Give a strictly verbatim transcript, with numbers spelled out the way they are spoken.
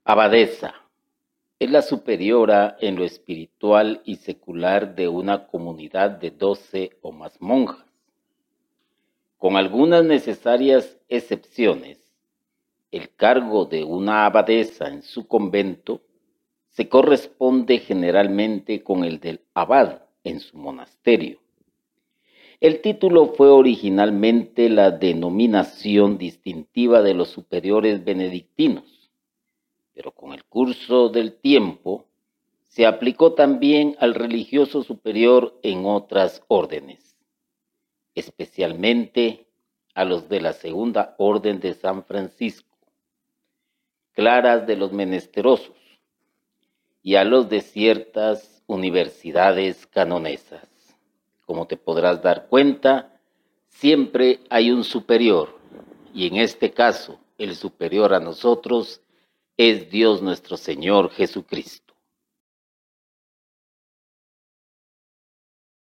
Abadesa es la superiora en lo espiritual y secular de una comunidad de doce o más monjas. Con algunas necesarias excepciones, el cargo de una abadesa en su convento se corresponde generalmente con el del abad en su monasterio. El título fue originalmente la denominación distintiva de los superiores benedictinos, pero con el curso del tiempo se aplicó también al religioso superior en otras órdenes, especialmente a los de la Segunda Orden de San Francisco, Claras de los Menesterosos, y a los de ciertas universidades canonesas. Como te podrás dar cuenta, siempre hay un superior, y en este caso, el superior a nosotros es Dios nuestro Señor Jesucristo.